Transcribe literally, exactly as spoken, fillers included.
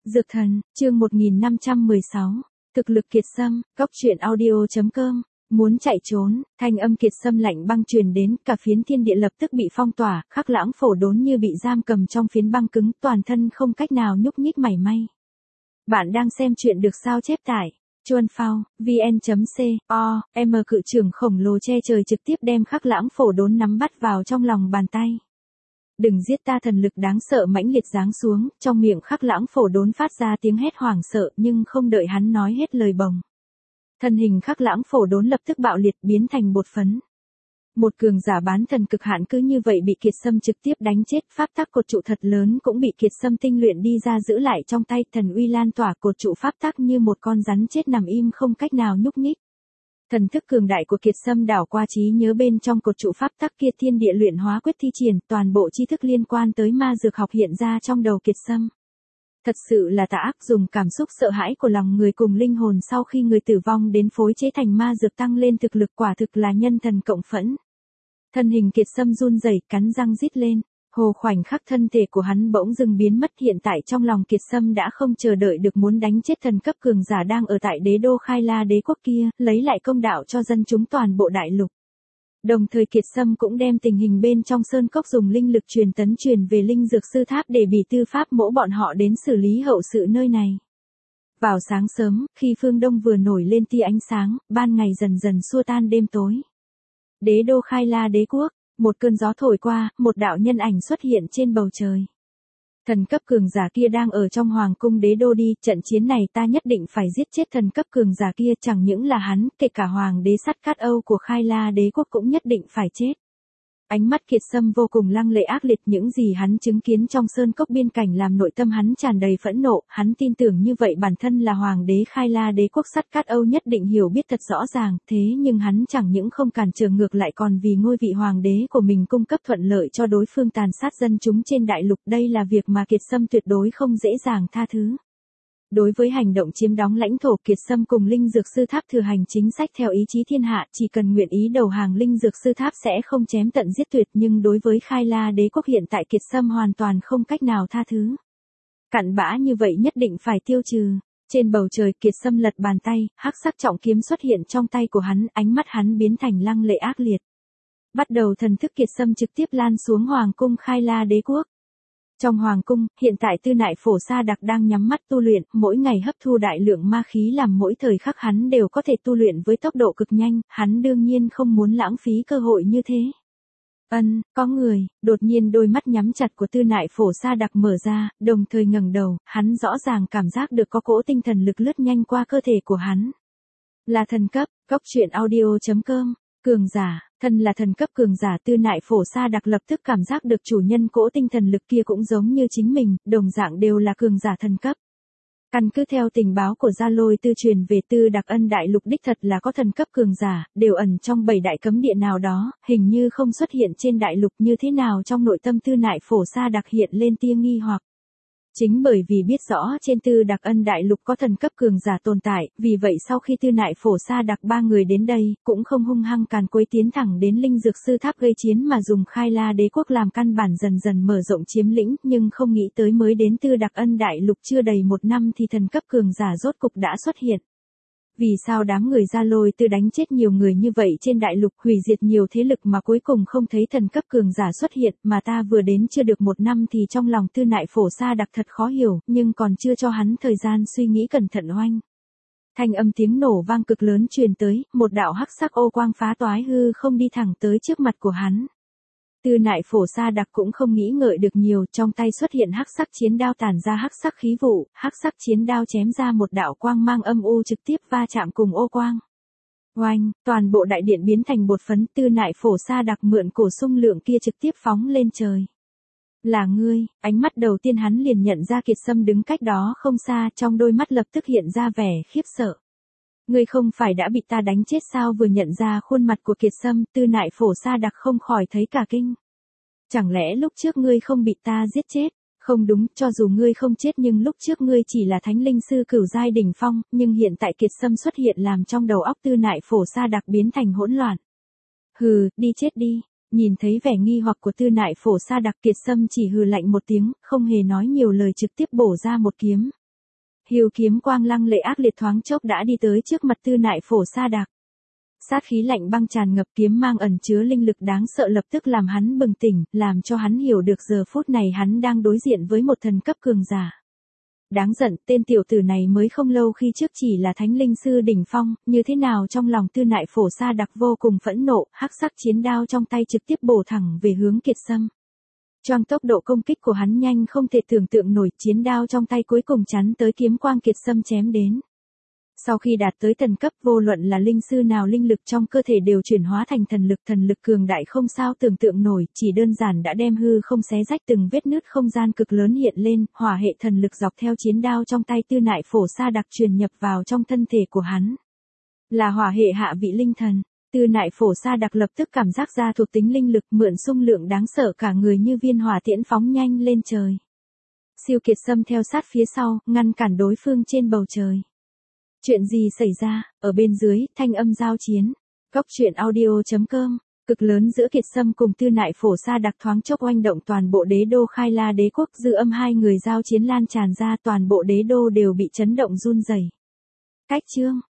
Dược thần, chương một nghìn năm trăm mười sáu. Thực lực Kiệt Sâm, góc truyện audio chấm com. Muốn chạy trốn, thanh âm Kiệt Sâm lạnh băng truyền đến, cả phiến thiên địa lập tức bị phong tỏa, Khắc Lãng Phổ Đốn như bị giam cầm trong phiến băng cứng, toàn thân không cách nào nhúc nhích mảy may. Bạn đang xem truyện được sao chép tải chuan phao, vn.co, m cự trưởng khổng lồ che trời trực tiếp đem Khắc Lãng Phổ Đốn nắm bắt vào trong lòng bàn tay. Đừng giết ta, thần lực đáng sợ mãnh liệt giáng xuống, trong miệng Khắc Lãng Phổ Đốn phát ra tiếng hét hoảng sợ, nhưng không đợi hắn nói hết lời bồng. Thân hình Khắc Lãng Phổ Đốn lập tức bạo liệt biến thành bột phấn. Một cường giả bán thần cực hạn cứ như vậy bị Kiệt Sâm trực tiếp đánh chết, pháp tắc cột trụ thật lớn cũng bị Kiệt Sâm tinh luyện đi ra giữ lại trong tay, thần uy lan tỏa, cột trụ pháp tắc như một con rắn chết nằm im không cách nào nhúc nhích. Thần thức cường đại của Kiệt Sâm đảo qua trí nhớ bên trong cột trụ pháp tắc kia, thiên địa luyện hóa quyết thi triển, toàn bộ tri thức liên quan tới ma dược học hiện ra trong đầu Kiệt Sâm. Thật sự là tà ác, dùng cảm xúc sợ hãi của lòng người cùng linh hồn sau khi người tử vong đến phối chế thành ma dược tăng lên thực lực, quả thực là nhân thần cộng phẫn. Thân hình Kiệt Sâm run rẩy, cắn răng rít lên. Hồ khoảnh khắc thân thể của hắn bỗng dừng biến mất, hiện tại trong lòng Kiệt Sâm đã không chờ đợi được muốn đánh chết thần cấp cường giả đang ở tại đế đô Khai La đế quốc kia, lấy lại công đạo cho dân chúng toàn bộ đại lục. Đồng thời Kiệt Sâm cũng đem tình hình bên trong sơn cốc dùng linh lực truyền tấn truyền về linh dược sư tháp để Bỉ Tư Pháp mỗ bọn họ đến xử lý hậu sự nơi này. Vào sáng sớm, khi phương đông vừa nổi lên tia ánh sáng, ban ngày dần dần xua tan đêm tối. Đế đô Khai La đế quốc, một cơn gió thổi qua, một đạo nhân ảnh xuất hiện trên bầu trời. Thần cấp cường giả kia đang ở trong hoàng cung đế đô đi, trận chiến này ta nhất định phải giết chết thần cấp cường giả kia, chẳng những là hắn, kể cả hoàng đế Sắt Cát Âu của Khai La đế quốc cũng nhất định phải chết. Ánh mắt Kiệt Sâm vô cùng lăng lệ ác liệt, những gì hắn chứng kiến trong sơn cốc biên cảnh làm nội tâm hắn tràn đầy phẫn nộ, hắn tin tưởng như vậy bản thân là hoàng đế Khai La đế quốc Sắt Cát Âu nhất định hiểu biết thật rõ ràng, thế nhưng hắn chẳng những không cản trở, ngược lại còn vì ngôi vị hoàng đế của mình cung cấp thuận lợi cho đối phương tàn sát dân chúng trên đại lục, đây là việc mà Kiệt Sâm tuyệt đối không dễ dàng tha thứ. Đối với hành động chiếm đóng lãnh thổ, Kiệt Sâm cùng linh dược sư tháp thừa hành chính sách theo ý chí thiên hạ, chỉ cần nguyện ý đầu hàng linh dược sư tháp sẽ không chém tận giết tuyệt, nhưng đối với Khai La đế quốc hiện tại Kiệt Sâm hoàn toàn không cách nào tha thứ. Cặn bã như vậy nhất định phải tiêu trừ. Trên bầu trời Kiệt Sâm lật bàn tay, hắc sắc trọng kiếm xuất hiện trong tay của hắn, ánh mắt hắn biến thành lăng lệ ác liệt. Bắt đầu thần thức Kiệt Sâm trực tiếp lan xuống hoàng cung Khai La đế quốc. Trong hoàng cung, hiện tại Tư Nại Phổ Sa Đặc đang nhắm mắt tu luyện, mỗi ngày hấp thu đại lượng ma khí làm mỗi thời khắc hắn đều có thể tu luyện với tốc độ cực nhanh, hắn đương nhiên không muốn lãng phí cơ hội như thế. Ân, có người, đột nhiên đôi mắt nhắm chặt của Tư Nại Phổ Sa Đặc mở ra, đồng thời ngẩng đầu, hắn rõ ràng cảm giác được có cỗ tinh thần lực lướt nhanh qua cơ thể của hắn. Là thần cấp, góc truyện audio chấm com. Cường giả, thân là thần cấp cường giả Tư Nại Phổ Sa Đặc lập tức cảm giác được chủ nhân cỗ tinh thần lực kia cũng giống như chính mình, đồng dạng đều là cường giả thần cấp. Căn cứ theo tình báo của Gia Lôi Tư truyền về Tư Đặc Ân đại lục đích thật là có thần cấp cường giả, đều ẩn trong bảy đại cấm địa nào đó, hình như không xuất hiện trên đại lục, như thế nào trong nội tâm Tư Nại Phổ Sa Đặc hiện lên tia nghi hoặc. Chính bởi vì biết rõ trên Tư Đặc Ân đại lục có thần cấp cường giả tồn tại, vì vậy sau khi Tư Nại Phổ Sa Đặc ba người đến đây, cũng không hung hăng càn quấy tiến thẳng đến linh dược sư tháp gây chiến mà dùng Khai La đế quốc làm căn bản dần dần mở rộng chiếm lĩnh, nhưng không nghĩ tới mới đến Tư Đặc Ân đại lục chưa đầy một năm thì thần cấp cường giả rốt cục đã xuất hiện. Vì sao đám người Gia Lôi Tư đánh chết nhiều người như vậy trên đại lục, hủy diệt nhiều thế lực mà cuối cùng không thấy thần cấp cường giả xuất hiện, mà ta vừa đến chưa được một năm thì trong lòng Tư Nại Phổ Sa Đặc thật khó hiểu, nhưng còn chưa cho hắn thời gian suy nghĩ cẩn thận oanh. Thanh âm tiếng nổ vang cực lớn truyền tới, một đạo hắc sắc ô quang phá toái hư không đi thẳng tới trước mặt của hắn. Tư Nại Phổ Sa Đặc cũng không nghĩ ngợi được nhiều, trong tay xuất hiện hắc sắc chiến đao tản ra hắc sắc khí vụ, hắc sắc chiến đao chém ra một đạo quang mang âm u trực tiếp va chạm cùng ô quang. Oanh, toàn bộ đại điện biến thành bột phấn, Tư Nại Phổ Sa Đặc mượn cổ xung lượng kia trực tiếp phóng lên trời. Là ngươi, ánh mắt đầu tiên hắn liền nhận ra Kiệt Sâm đứng cách đó không xa, trong đôi mắt lập tức hiện ra vẻ khiếp sợ. Ngươi không phải đã bị ta đánh chết sao? Vừa nhận ra khuôn mặt của Kiệt Sâm, Tư Nại Phổ Sa Đặc không khỏi thấy cả kinh. Chẳng lẽ lúc trước ngươi không bị ta giết chết? Không đúng, cho dù ngươi không chết nhưng lúc trước ngươi chỉ là thánh linh sư cửu giai đỉnh phong, nhưng hiện tại Kiệt Sâm xuất hiện làm trong đầu óc Tư Nại Phổ Sa Đặc biến thành hỗn loạn. Hừ, đi chết đi. Nhìn thấy vẻ nghi hoặc của Tư Nại Phổ Sa Đặc, Kiệt Sâm chỉ hừ lạnh một tiếng, không hề nói nhiều lời trực tiếp bổ ra một kiếm. Hưu kiếm quang lăng lệ ác liệt thoáng chốc đã đi tới trước mặt Tư Nại Phổ Sa Đạc. Sát khí lạnh băng tràn ngập, kiếm mang ẩn chứa linh lực đáng sợ lập tức làm hắn bừng tỉnh, làm cho hắn hiểu được giờ phút này hắn đang đối diện với một thần cấp cường giả. Đáng giận, tên tiểu tử này mới không lâu khi trước chỉ là thánh linh sư đỉnh phong, như thế nào trong lòng Tư Nại Phổ Sa Đạc vô cùng phẫn nộ, hắc sắc chiến đao trong tay trực tiếp bổ thẳng về hướng Kiệt Sâm. Choang tốc độ công kích của hắn nhanh không thể tưởng tượng nổi, chiến đao trong tay cuối cùng chắn tới kiếm quang Kiệt Sâm chém đến. Sau khi đạt tới thần cấp, vô luận là linh sư nào linh lực trong cơ thể đều chuyển hóa thành thần lực, thần lực cường đại không sao tưởng tượng nổi, chỉ đơn giản đã đem hư không xé rách, từng vết nứt không gian cực lớn hiện lên, hỏa hệ thần lực dọc theo chiến đao trong tay Tư Nại Phổ Sa Đạc truyền nhập vào trong thân thể của hắn. Là hỏa hệ hạ vị linh thần, Tư Nại Phổ Sa Đạc lập tức cảm giác ra thuộc tính linh lực, mượn xung lượng đáng sợ cả người như viên hỏa tiễn phóng nhanh lên trời. Siêu Kiệt Sâm theo sát phía sau, ngăn cản đối phương trên bầu trời. Chuyện gì xảy ra? Ở bên dưới, thanh âm giao chiến. Góc truyện audio chấm com. Cực lớn giữa Kiệt Sâm cùng Tư Nại Phổ Sa Đạc thoáng chốc oanh động toàn bộ đế đô Khai La đế quốc, dư âm hai người giao chiến lan tràn ra, toàn bộ đế đô đều bị chấn động run rẩy. Cách chương